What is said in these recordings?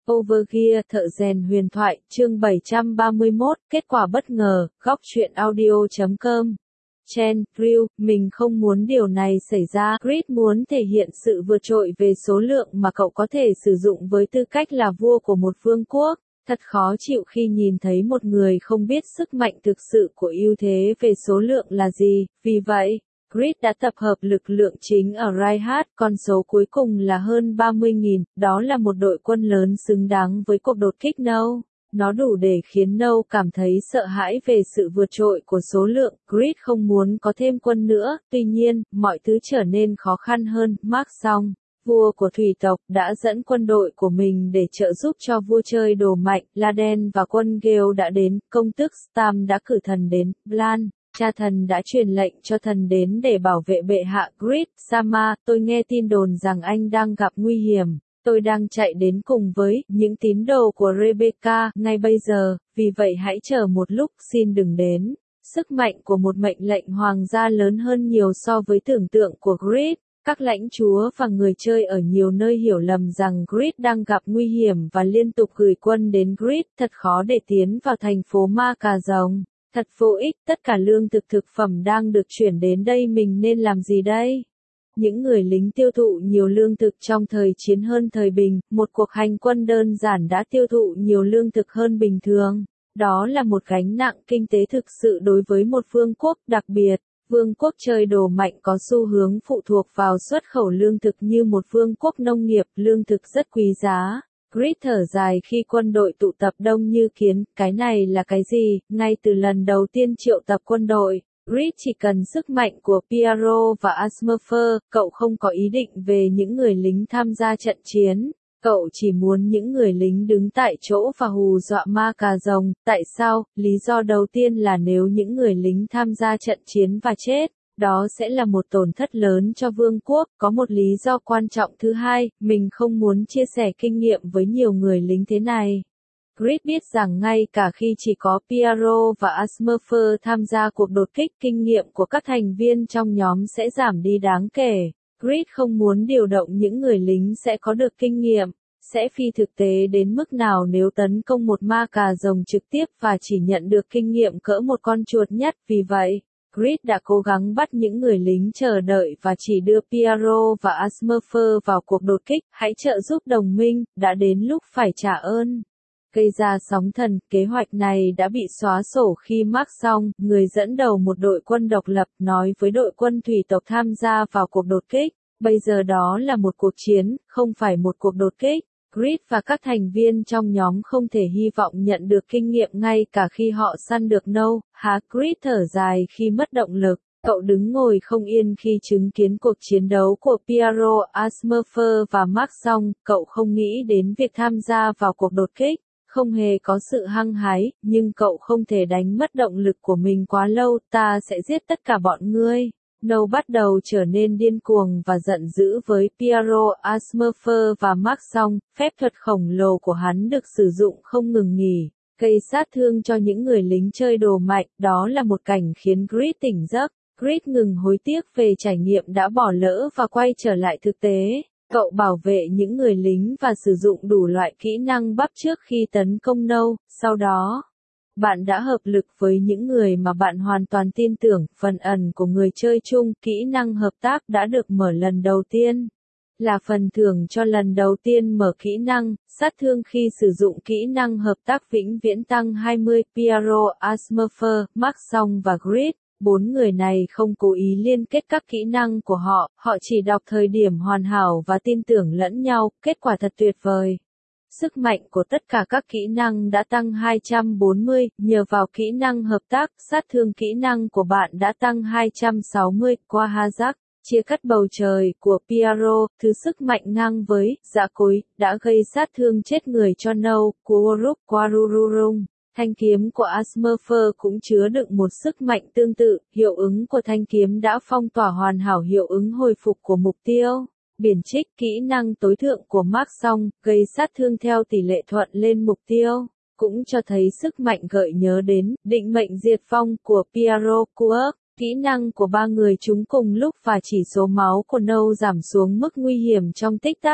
Overgear thợ rèn huyền thoại, chương 731, kết quả bất ngờ, góc truyện audio.com. Chen, Ryu, mình không muốn điều này xảy ra. Creed muốn thể hiện sự vượt trội về số lượng mà cậu có thể sử dụng với tư cách là vua của một vương quốc. Thật khó chịu khi nhìn thấy một người không biết sức mạnh thực sự của ưu thế về số lượng là gì. Vì vậy, Creed đã tập hợp lực lượng chính ở Reinhardt, con số cuối cùng là hơn 30.000, đó là một đội quân lớn xứng đáng với cuộc đột kích No. Nó đủ để khiến No cảm thấy sợ hãi về sự vượt trội của số lượng. Creed không muốn có thêm quân nữa, tuy nhiên, mọi thứ trở nên khó khăn hơn. Mark Song, vua của thủy tộc, đã dẫn quân đội của mình để trợ giúp cho vua chơi đồ mạnh. Laden và quân Gale đã đến, công tước Stam đã cử thần đến, Blan. Cha thần đã truyền lệnh cho thần đến để bảo vệ bệ hạ. Creed, Sama, tôi nghe tin đồn rằng anh đang gặp nguy hiểm. Tôi đang chạy đến cùng với những tín đồ của Rebecca ngay bây giờ, vì vậy hãy chờ một lúc, xin đừng đến. Sức mạnh của một mệnh lệnh hoàng gia lớn hơn nhiều so với tưởng tượng của Creed. Các lãnh chúa và người chơi ở nhiều nơi hiểu lầm rằng Creed đang gặp nguy hiểm và liên tục gửi quân đến Creed. Thật khó để tiến vào thành phố Ma Cà Rồng. Thật vô ích, tất cả lương thực thực phẩm đang được chuyển đến đây, mình nên làm gì đây? Những người lính tiêu thụ nhiều lương thực trong thời chiến hơn thời bình, một cuộc hành quân đơn giản đã tiêu thụ nhiều lương thực hơn bình thường. Đó là một gánh nặng kinh tế thực sự đối với một vương quốc, đặc biệt, vương quốc chơi đồ mạnh có xu hướng phụ thuộc vào xuất khẩu lương thực như một vương quốc nông nghiệp, lương thực rất quý giá. Creed thở dài khi quân đội tụ tập đông như kiến, cái này là cái gì? Ngay từ lần đầu tiên triệu tập quân đội, Creed chỉ cần sức mạnh của Piaro và Asmerfer, cậu không có ý định về những người lính tham gia trận chiến. Cậu chỉ muốn những người lính đứng tại chỗ và hù dọa Ma Cà Rồng. Tại sao? Lý do đầu tiên là nếu những người lính tham gia trận chiến và chết, đó sẽ là một tổn thất lớn cho vương quốc. Có một lý do quan trọng thứ hai, mình không muốn chia sẻ kinh nghiệm với nhiều người lính thế này. Creed biết rằng ngay cả khi chỉ có Piaro và Asmerfer tham gia cuộc đột kích, kinh nghiệm của các thành viên trong nhóm sẽ giảm đi đáng kể. Creed không muốn điều động những người lính sẽ có được kinh nghiệm, sẽ phi thực tế đến mức nào nếu tấn công một Ma Cà Rồng trực tiếp và chỉ nhận được kinh nghiệm cỡ một con chuột nhất. Vì vậy, Creed đã cố gắng bắt những người lính chờ đợi và chỉ đưa Piaro và Asmerfer vào cuộc đột kích. Hãy trợ giúp đồng minh, đã đến lúc phải trả ơn. Gây ra sóng thần, kế hoạch này đã bị xóa sổ khi Mark Song, người dẫn đầu một đội quân độc lập, nói với đội quân thủy tộc tham gia vào cuộc đột kích. Bây giờ đó là một cuộc chiến, không phải một cuộc đột kích. Creed và các thành viên trong nhóm không thể hy vọng nhận được kinh nghiệm ngay cả khi họ săn được No. Creed thở dài khi mất động lực. Cậu đứng ngồi không yên khi chứng kiến cuộc chiến đấu của Piaro, Asmerfer và Mark Song. Cậu không nghĩ đến việc tham gia vào cuộc đột kích. Không hề có sự hăng hái, nhưng cậu không thể đánh mất động lực của mình quá lâu. Ta sẽ giết tất cả bọn ngươi. No bắt đầu trở nên điên cuồng và giận dữ với Piaro, Asmerfer và Mark Song. Phép thuật khổng lồ của hắn được sử dụng không ngừng nghỉ, gây sát thương cho những người lính chơi đồ mạnh. Đó là một cảnh khiến Creed tỉnh giấc. Creed ngừng hối tiếc về trải nghiệm đã bỏ lỡ và quay trở lại thực tế. Cậu bảo vệ những người lính và sử dụng đủ loại kỹ năng bắp trước khi tấn công No. Sau đó, bạn đã hợp lực với những người mà bạn hoàn toàn tin tưởng. Phần ẩn của người chơi chung, kỹ năng hợp tác đã được mở lần đầu tiên. Là phần thưởng cho lần đầu tiên mở kỹ năng, sát thương khi sử dụng kỹ năng hợp tác vĩnh viễn tăng 20. Piaro, Asmerfer, Mark Song và Creed. 4 người này không cố ý liên kết các kỹ năng của họ, họ chỉ đọc thời điểm hoàn hảo và tin tưởng lẫn nhau, kết quả thật tuyệt vời. Sức mạnh của tất cả các kỹ năng đã tăng 240, nhờ vào kỹ năng hợp tác, sát thương kỹ năng của bạn đã tăng 260, qua Hazak, chia cắt bầu trời của Piaro, thứ sức mạnh ngang với, dã cối, đã gây sát thương chết người cho No, của Oruk, Quarururung. Thanh kiếm của Asmerfer cũng chứa đựng một sức mạnh tương tự, hiệu ứng của thanh kiếm đã phong tỏa hoàn hảo hiệu ứng hồi phục của mục tiêu. Biển trích, kỹ năng tối thượng của Mark Song, gây sát thương theo tỷ lệ thuận lên mục tiêu, cũng cho thấy sức mạnh gợi nhớ đến định mệnh diệt vong của Piaro Quirk. Kỹ năng của 3 người chúng cùng lúc và chỉ số máu của No giảm xuống mức nguy hiểm trong tích tắc.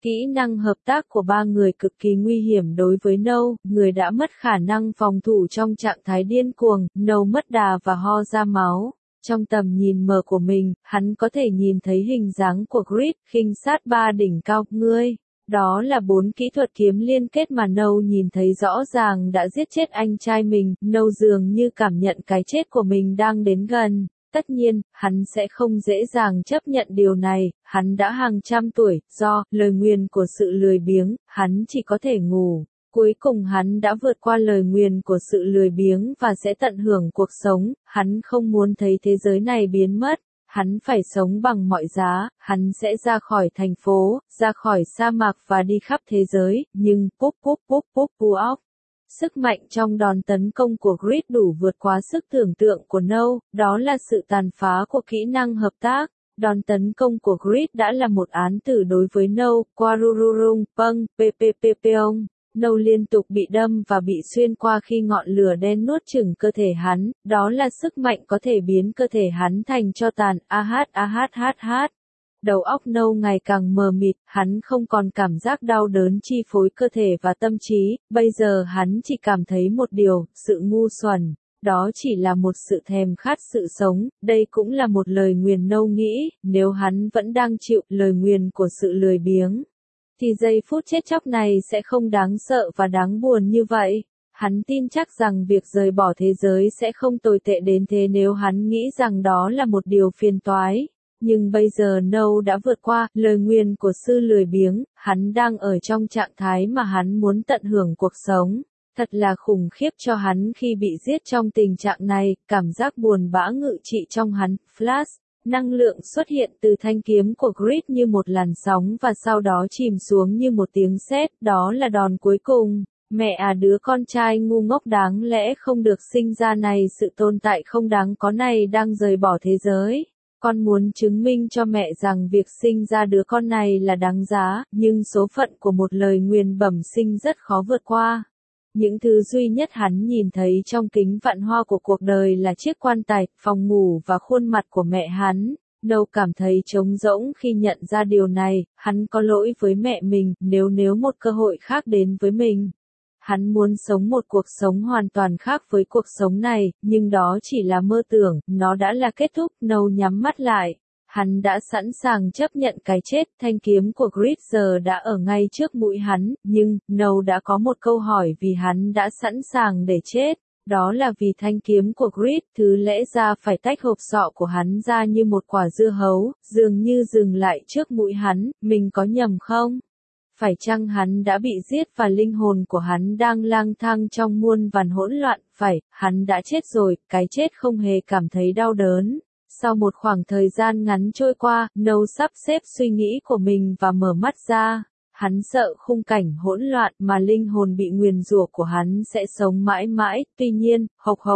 Kỹ năng hợp tác của ba người cực kỳ nguy hiểm đối với Nâu, người đã mất khả năng phòng thủ trong trạng thái điên cuồng, Nâu mất đà và ho ra máu. Trong tầm nhìn mờ của mình, hắn có thể nhìn thấy hình dáng của Grid, khinh sát ba đỉnh cao, ngươi. Đó là 4 kỹ thuật kiếm liên kết mà Nâu nhìn thấy rõ ràng đã giết chết anh trai mình, Nâu dường như cảm nhận cái chết của mình đang đến gần. Tất nhiên, hắn sẽ không dễ dàng chấp nhận điều này, hắn đã hàng trăm tuổi, do lời nguyền của sự lười biếng, hắn chỉ có thể ngủ. Cuối cùng hắn đã vượt qua lời nguyền của sự lười biếng và sẽ tận hưởng cuộc sống, hắn không muốn thấy thế giới này biến mất. Hắn phải sống bằng mọi giá, hắn sẽ ra khỏi thành phố, ra khỏi sa mạc và đi khắp thế giới, nhưng ốc. Sức mạnh trong đòn tấn công của Grid đủ vượt quá sức tưởng tượng của Nâu, đó là sự tàn phá của kỹ năng hợp tác. Đòn tấn công của Grid đã là một án tử đối với Nâu, Quarururung, Pâng, Pepepepeong. Nâu liên tục bị đâm và bị xuyên qua khi ngọn lửa đen nuốt chửng cơ thể hắn, đó là sức mạnh có thể biến cơ thể hắn thành tro tàn, Đầu óc Nâu ngày càng mờ mịt, hắn không còn cảm giác đau đớn chi phối cơ thể và tâm trí, bây giờ hắn chỉ cảm thấy một điều, sự ngu xuẩn, đó chỉ là một sự thèm khát sự sống, đây cũng là một lời nguyền Nâu nghĩ, nếu hắn vẫn đang chịu lời nguyền của sự lười biếng, thì giây phút chết chóc này sẽ không đáng sợ và đáng buồn như vậy. Hắn tin chắc rằng việc rời bỏ thế giới sẽ không tồi tệ đến thế nếu hắn nghĩ rằng đó là một điều phiền toái. Nhưng bây giờ Nâu đã vượt qua lời nguyền của sự lười biếng, hắn đang ở trong trạng thái mà hắn muốn tận hưởng cuộc sống. Thật là khủng khiếp cho hắn khi bị giết trong tình trạng này, cảm giác buồn bã ngự trị trong hắn, flash. Năng lượng xuất hiện từ thanh kiếm của Grid như một làn sóng và sau đó chìm xuống như một tiếng sét, đó là đòn cuối cùng. Mẹ à, đứa con trai ngu ngốc đáng lẽ không được sinh ra này, sự tồn tại không đáng có này đang rời bỏ thế giới. Con muốn chứng minh cho mẹ rằng việc sinh ra đứa con này là đáng giá, nhưng số phận của một lời nguyền bẩm sinh rất khó vượt qua. Những thứ duy nhất hắn nhìn thấy trong kính vạn hoa của cuộc đời là chiếc quan tài, phòng ngủ và khuôn mặt của mẹ hắn. Nâu cảm thấy trống rỗng khi nhận ra điều này, hắn có lỗi với mẹ mình, nếu một cơ hội khác đến với mình. Hắn muốn sống một cuộc sống hoàn toàn khác với cuộc sống này, nhưng đó chỉ là mơ tưởng, nó đã là kết thúc, Nâu nhắm mắt lại. Hắn đã sẵn sàng chấp nhận cái chết, thanh kiếm của Grid giờ đã ở ngay trước mũi hắn, nhưng, Nâu đã có một câu hỏi vì hắn đã sẵn sàng để chết, đó là vì thanh kiếm của Grid, thứ lẽ ra phải tách hộp sọ của hắn ra như một quả dưa hấu, dường như dừng lại trước mũi hắn, mình có nhầm không? Phải chăng hắn đã bị giết và linh hồn của hắn đang lang thang trong muôn vàn hỗn loạn, phải, hắn đã chết rồi, cái chết không hề cảm thấy đau đớn. Sau một khoảng thời gian ngắn trôi qua, Nâu sắp xếp suy nghĩ của mình và mở mắt ra. Hắn sợ khung cảnh hỗn loạn mà linh hồn bị nguyền rủa của hắn sẽ sống mãi mãi, tuy nhiên,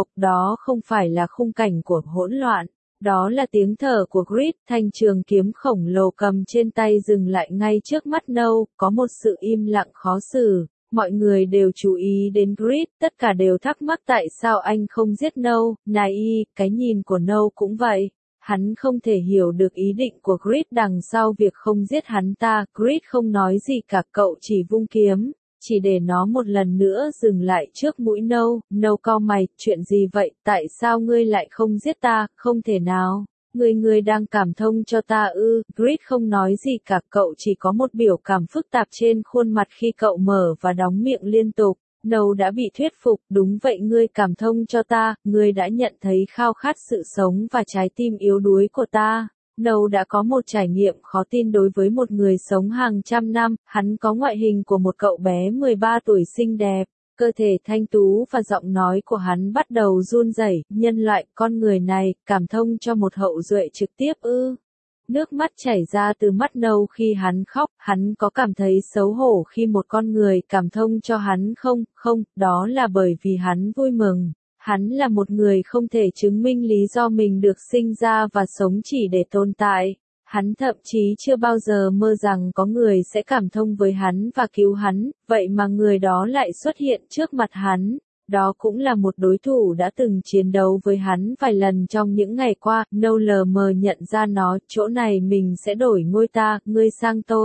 đó không phải là khung cảnh của hỗn loạn. Đó là tiếng thở của Grid, thanh trường kiếm khổng lồ cầm trên tay dừng lại ngay trước mắt Nâu, có một sự im lặng khó xử. Mọi người đều chú ý đến Grid, tất cả đều thắc mắc tại sao anh không giết Nâu, cái nhìn của Nâu cũng vậy. Hắn không thể hiểu được ý định của Grid đằng sau việc không giết hắn ta, Grid không nói gì cả, cậu chỉ vung kiếm, chỉ để nó một lần nữa dừng lại trước mũi Nâu. Nâu cau mày, chuyện gì vậy, tại sao ngươi lại không giết ta, không thể nào. Ngươi đang cảm thông cho ta ư? Grid không nói gì cả, cậu chỉ có một biểu cảm phức tạp trên khuôn mặt khi cậu mở và đóng miệng liên tục. Nâu đã bị thuyết phục, đúng vậy, ngươi cảm thông cho ta, ngươi đã nhận thấy khao khát sự sống và trái tim yếu đuối của ta. Nâu đã có một trải nghiệm khó tin đối với một người sống hàng trăm năm, hắn có ngoại hình của một cậu bé 13 tuổi xinh đẹp. Cơ thể thanh tú và giọng nói của hắn bắt đầu run rẩy, nhân loại, con người này, cảm thông cho một hậu duệ trực tiếp ư. Nước mắt chảy ra từ mắt Nâu khi hắn khóc, hắn có cảm thấy xấu hổ khi một con người cảm thông cho hắn không, đó là bởi vì hắn vui mừng. Hắn là một người không thể chứng minh lý do mình được sinh ra và sống chỉ để tồn tại. Hắn thậm chí chưa bao giờ mơ rằng có người sẽ cảm thông với hắn và cứu hắn, vậy mà người đó lại xuất hiện trước mặt hắn. Đó cũng là một đối thủ đã từng chiến đấu với hắn vài lần trong những ngày qua, Nâu lờ mờ nhận ra nó, chỗ này mình sẽ đổi ngôi ta, ngươi sang tôi.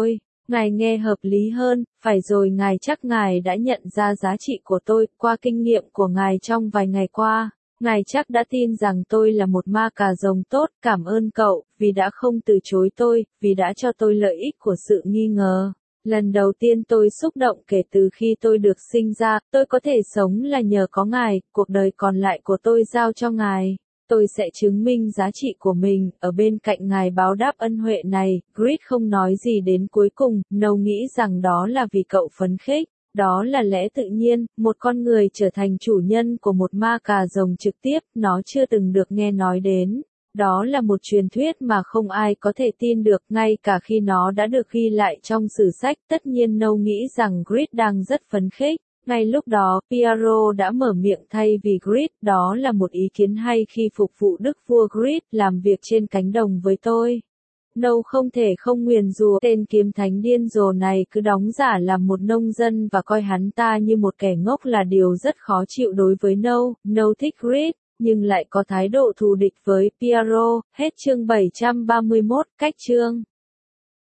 Ngài nghe hợp lý hơn, phải rồi chắc ngài đã nhận ra giá trị của tôi, qua kinh nghiệm của ngài trong vài ngày qua. Ngài chắc đã tin rằng tôi là một ma cà rồng tốt, cảm ơn cậu, vì đã không từ chối tôi, vì đã cho tôi lợi ích của sự nghi ngờ. Lần đầu tiên tôi xúc động kể từ khi tôi được sinh ra, tôi có thể sống là nhờ có ngài, cuộc đời còn lại của tôi giao cho ngài. Tôi sẽ chứng minh giá trị của mình, ở bên cạnh ngài báo đáp ân huệ này. Grit không nói gì đến cuối cùng, Nâu nghĩ rằng đó là vì cậu phấn khích. Đó là lẽ tự nhiên, một con người trở thành chủ nhân của một ma cà rồng trực tiếp, nó chưa từng được nghe nói đến. Đó là một truyền thuyết mà không ai có thể tin được, ngay cả khi nó đã được ghi lại trong sử sách. Tất nhiên Nâu nghĩ rằng Grit đang rất phấn khích. Ngay lúc đó, Piero đã mở miệng thay vì Grit, đó là một ý kiến hay khi phục vụ đức vua Grit, làm việc trên cánh đồng với tôi. Nâu không thể không nguyền rủa tên kiếm thánh điên rồ này cứ đóng giả làm một nông dân và coi hắn ta như một kẻ ngốc là điều rất khó chịu đối với Nâu. Nâu thích Grit, nhưng lại có thái độ thù địch với Piero. Hết chương 731, cách chương.